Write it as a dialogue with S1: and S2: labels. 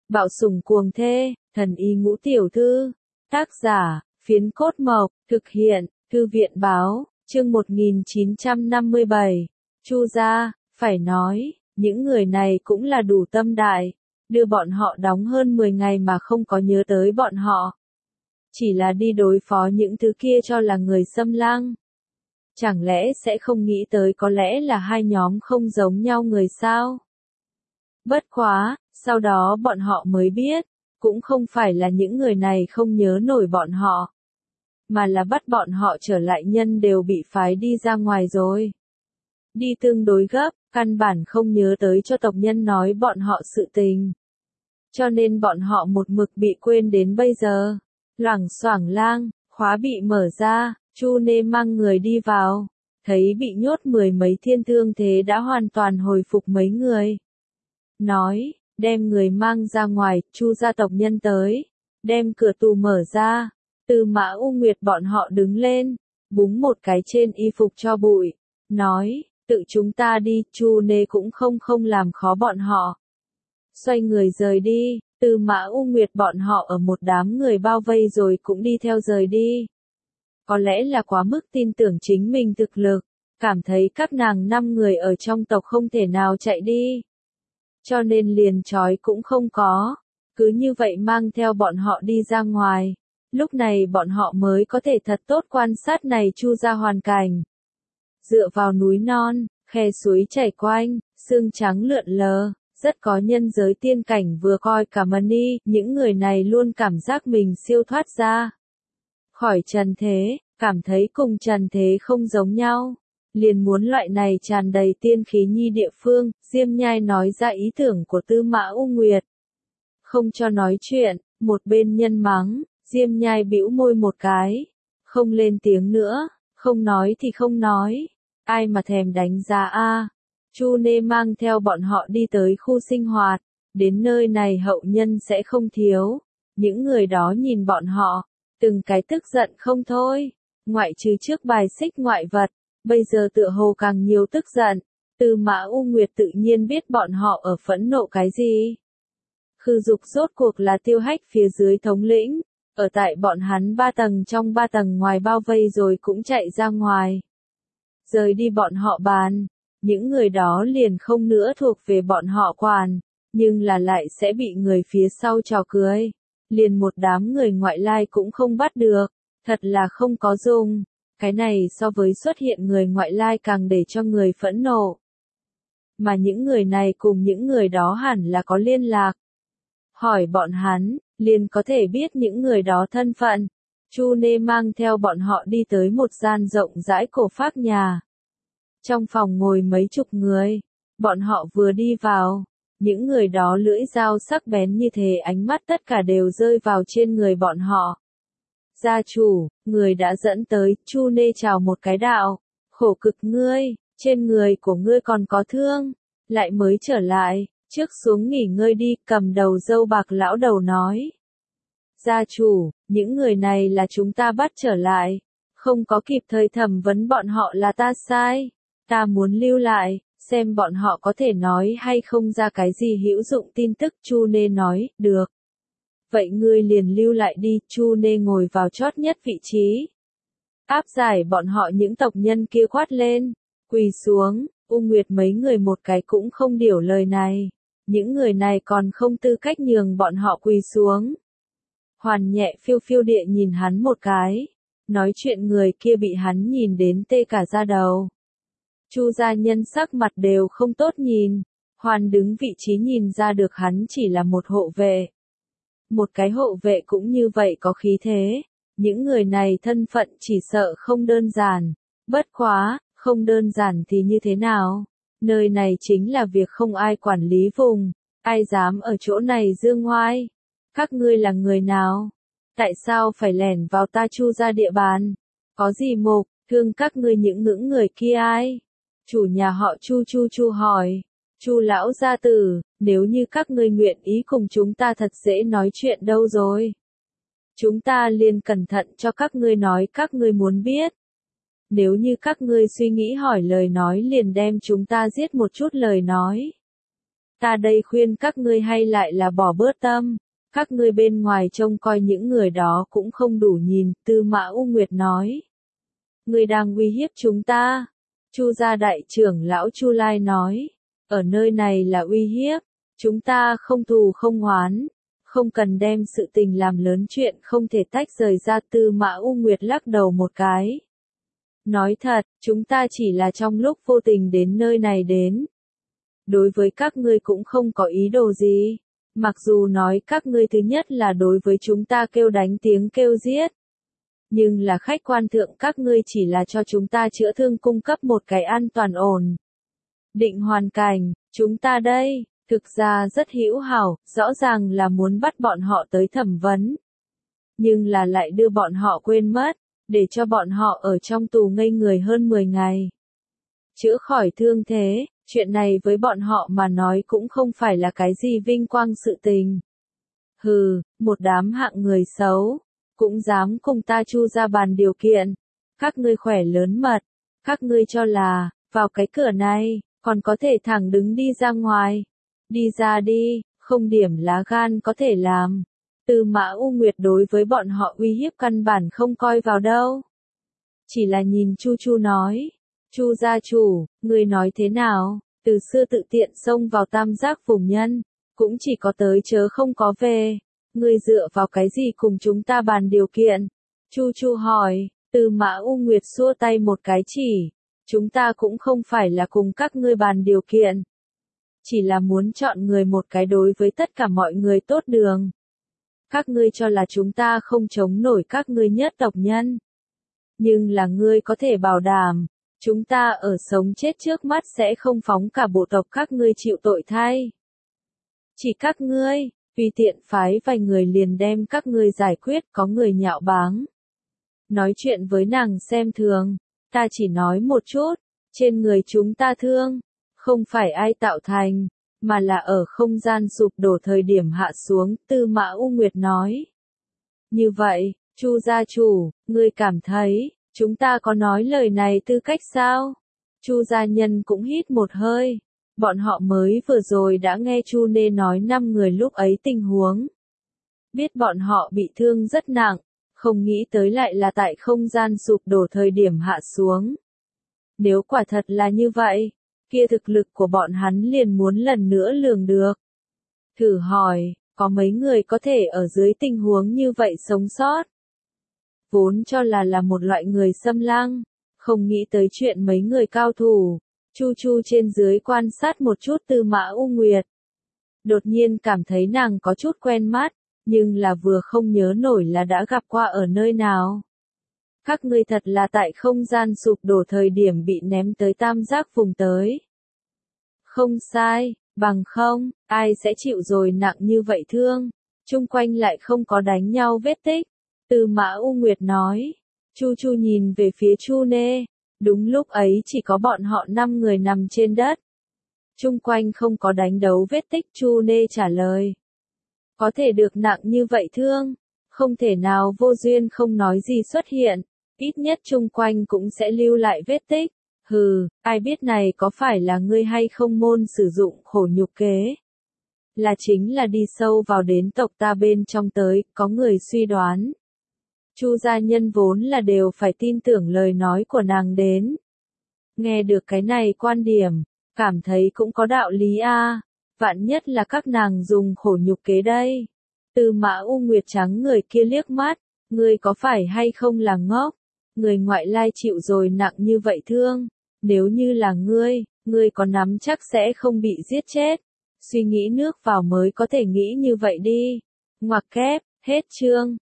S1: Bạo sủng cuồng thê, thần y ngũ tiểu thư. Tác giả, Phiến Cốt Mộc, thực hiện, Thư viện báo, chương 1957. Chu gia, phải nói, những người này cũng là đủ tâm đại, đưa bọn họ đóng hơn 10 ngày mà không có nhớ tới bọn họ. Chỉ là đi đối phó những thứ kia cho là người xâm lăng. Chẳng lẽ sẽ không nghĩ tới có lẽ là hai nhóm không giống nhau người sao? Bất quá, sau đó bọn họ mới biết, cũng không phải là những người này không nhớ nổi bọn họ, mà là bắt bọn họ trở lại nhân đều bị phái đi ra ngoài rồi. Đi tương đối gấp, căn bản không nhớ tới cho tộc nhân nói bọn họ sự tình. Cho nên bọn họ một mực bị quên đến bây giờ. Loảng xoảng lang, khóa bị mở ra, Chu Nê mang người đi vào, thấy bị nhốt 10 mấy thiên thương thế đã hoàn toàn hồi phục mấy người. Nói, đem người mang ra ngoài, Chu gia tộc nhân tới, đem cửa tù mở ra, Tư Mã U Nguyệt bọn họ đứng lên, búng một cái trên y phục cho bụi, nói, tự chúng ta đi, Chu Nê cũng không làm khó bọn họ. Xoay người rời đi, Tư Mã U Nguyệt bọn họ ở một đám người bao vây rồi cũng đi theo rời đi. Có lẽ là quá mức tin tưởng chính mình thực lực, cảm thấy các nàng 5 người ở trong tộc không thể nào chạy đi. Cho nên liền trói cũng không có, cứ như vậy mang theo bọn họ đi ra ngoài. Lúc này bọn họ mới có thể thật tốt quan sát này Chu gia hoàn cảnh. Dựa vào núi non, khe suối chảy quanh, sương trắng lượn lờ, rất có nhân giới tiên cảnh vừa coi cả Mani, những người này luôn cảm giác mình siêu thoát ra khỏi trần thế, cảm thấy cùng trần thế không giống nhau. Liền muốn loại này tràn đầy tiên khí nhi địa phương, Diêm Nhai nói ra ý tưởng của Tư Mã U Nguyệt. Không cho nói chuyện, một bên nhân mắng, Diêm Nhai bĩu môi một cái, không lên tiếng nữa, không nói thì không nói, ai mà thèm đánh giá a. Chu Nê mang theo bọn họ đi tới khu sinh hoạt, đến nơi này hậu nhân sẽ không thiếu, những người đó nhìn bọn họ, từng cái tức giận không thôi, ngoại trừ trước bài xích ngoại vật. Bây giờ tựa hồ càng nhiều tức giận, Tư Mã U Nguyệt tự nhiên biết bọn họ ở phẫn nộ cái gì. Khư Dục rốt cuộc là Tiêu Hách phía dưới thống lĩnh, ở tại bọn hắn 3 tầng trong 3 tầng ngoài bao vây rồi cũng chạy ra ngoài. Rời đi bọn họ bàn, những người đó liền không nữa thuộc về bọn họ quản, nhưng là lại sẽ bị người phía sau trò cười. Liền một đám người ngoại lai cũng không bắt được, thật là không có dùng. Cái này so với xuất hiện người ngoại lai càng để cho người phẫn nộ. Mà những người này cùng những người đó hẳn là có liên lạc. Hỏi bọn hắn, liền có thể biết những người đó thân phận. Chu Nê mang theo bọn họ đi tới một gian rộng rãi cổ phác nhà. Trong phòng ngồi mấy chục người. Bọn họ vừa đi vào. Những người đó lưỡi dao sắc bén như thế ánh mắt tất cả đều rơi vào trên người bọn họ. Gia chủ, người đã dẫn tới, Chu Nê chào một cái đạo, khổ cực ngươi, trên người của ngươi còn có thương, lại mới trở lại, trước xuống nghỉ ngơi đi, cầm đầu râu bạc lão đầu nói. Gia chủ, những người này là chúng ta bắt trở lại, không có kịp thời thẩm vấn bọn họ là ta sai, ta muốn lưu lại, xem bọn họ có thể nói hay không ra cái gì hữu dụng tin tức. Chu Nê nói, được. Vậy ngươi liền lưu lại đi, Chu Nê ngồi vào chót nhất vị trí. Áp giải bọn họ những tộc nhân kia quát lên, quỳ xuống, U Nguyệt mấy người một cái cũng không điểu lời này. Những người này còn không tư cách nhường bọn họ quỳ xuống. Hoàn nhẹ phiêu phiêu địa nhìn hắn một cái, nói chuyện người kia bị hắn nhìn đến tê cả da đầu. Chu gia nhân sắc mặt đều không tốt nhìn, Hoàn đứng vị trí nhìn ra được hắn chỉ là một hộ vệ. Một cái hộ vệ cũng như vậy có khí thế, những người này thân phận chỉ sợ không đơn giản, bất quá, không đơn giản thì như thế nào, nơi này chính là việc không ai quản lý vùng, ai dám ở chỗ này dương ngoai, các ngươi là người nào, tại sao phải lẻn vào ta Chu gia địa bàn, có gì mục, thương các ngươi những ngưỡng người kia ai, chủ nhà họ Chu hỏi. Chu lão gia tử, nếu như các ngươi nguyện ý cùng chúng ta thật dễ nói chuyện đâu rồi. Chúng ta liền cẩn thận cho các ngươi nói các ngươi muốn biết. Nếu như các ngươi suy nghĩ hỏi lời nói liền đem chúng ta giết một chút lời nói. Ta đây khuyên các ngươi hay lại là bỏ bớt tâm, các ngươi bên ngoài trông coi những người đó cũng không đủ nhìn, Tư Mã U Nguyệt nói. Ngươi đang uy hiếp chúng ta. Chu gia đại trưởng lão Chu Lai nói, ở nơi này là uy hiếp, chúng ta không thù không oán, không cần đem sự tình làm lớn chuyện không thể tách rời ra. Tư Mã U Nguyệt lắc đầu một cái. Nói thật, chúng ta chỉ là trong lúc vô tình đến nơi này đến. Đối với các ngươi cũng không có ý đồ gì, mặc dù nói các ngươi thứ nhất là đối với chúng ta kêu đánh tiếng kêu giết. Nhưng là khách quan thượng các ngươi chỉ là cho chúng ta chữa thương cung cấp một cái an toàn ổn định hoàn cảnh, chúng ta đây, thực ra rất hữu hảo, rõ ràng là muốn bắt bọn họ tới thẩm vấn. Nhưng là lại đưa bọn họ quên mất, để cho bọn họ ở trong tù ngây người hơn 10 ngày. Chữa khỏi thương thế, chuyện này với bọn họ mà nói cũng không phải là cái gì vinh quang sự tình. Hừ, một đám hạng người xấu, cũng dám cùng ta Chu ra bàn điều kiện. Các ngươi khỏe lớn mật, các ngươi cho là, vào cái cửa này, còn có thể thẳng đứng đi ra ngoài. Đi ra đi, không điểm lá gan có thể làm. Tư Mã U Nguyệt đối với bọn họ uy hiếp căn bản không coi vào đâu. Chỉ là nhìn Chu Chu nói, Chu gia chủ, ngươi nói thế nào, từ xưa tự tiện xông vào tam giác vùng nhân, cũng chỉ có tới chớ không có về. Ngươi dựa vào cái gì cùng chúng ta bàn điều kiện? Chu Chu hỏi. Tư Mã U Nguyệt xua tay một cái chỉ. Chúng ta cũng không phải là cùng các ngươi bàn điều kiện. Chỉ là muốn chọn người một cái đối với tất cả mọi người tốt đường. Các ngươi cho là chúng ta không chống nổi các ngươi nhất tộc nhân. Nhưng là ngươi có thể bảo đảm, chúng ta ở sống chết trước mắt sẽ không phóng cả bộ tộc các ngươi chịu tội thay. Chỉ các ngươi, tùy tiện phái vài người liền đem các ngươi giải quyết, có người nhạo báng. Nói chuyện với nàng xem thường, ta chỉ nói một chút, trên người chúng ta thương, không phải ai tạo thành, mà là ở không gian sụp đổ thời điểm hạ xuống. Tư Mã U Nguyệt nói. Như vậy, Chu gia chủ, ngươi cảm thấy, chúng ta có nói lời này tư cách sao? Chu gia nhân cũng hít một hơi. Bọn họ mới vừa rồi đã nghe Chu Nê nói 5 người lúc ấy tình huống. Biết bọn họ bị thương rất nặng, không nghĩ tới lại là tại không gian sụp đổ thời điểm hạ xuống. Nếu quả thật là như vậy, kia thực lực của bọn hắn liền muốn lần nữa lường được. Thử hỏi, có mấy người có thể ở dưới tình huống như vậy sống sót? Vốn cho là một loại người xâm lăng, không nghĩ tới chuyện mấy người cao thủ. Chu Chu trên dưới quan sát một chút Tư Mã U Nguyệt. Đột nhiên cảm thấy nàng có chút quen mắt, nhưng là vừa không nhớ nổi là đã gặp qua ở nơi nào. Các ngươi thật là tại không gian sụp đổ thời điểm bị ném tới tam giác vùng tới. Không sai, bằng không, ai sẽ chịu rồi nặng như vậy thương. Chung quanh lại không có đánh nhau vết tích. Tư Mã U Nguyệt nói. Chu Chu nhìn về phía Chu Nê. Đúng lúc ấy chỉ có bọn họ 5 người nằm trên đất. Chung quanh không có đánh đấu vết tích. Chu Nê trả lời. Có thể được nặng như vậy thương, không thể nào vô duyên không nói gì xuất hiện, ít nhất chung quanh cũng sẽ lưu lại vết tích. Hừ, ai biết này có phải là ngươi hay không môn sử dụng khổ nhục kế? Là chính là đi sâu vào đến tộc ta bên trong tới, có người suy đoán. Chu gia nhân vốn là đều phải tin tưởng lời nói của nàng đến. Nghe được cái này quan điểm, cảm thấy cũng có đạo lý a. Vạn nhất là các nàng dùng khổ nhục kế đây. Tư Mã U Nguyệt trắng người kia liếc mắt, ngươi có phải hay không là ngốc? Người ngoại lai chịu rồi nặng như vậy thương, nếu như là ngươi có nắm chắc sẽ không bị giết chết. Suy nghĩ nước vào mới có thể nghĩ như vậy đi. Ngoặc kép, hết chương.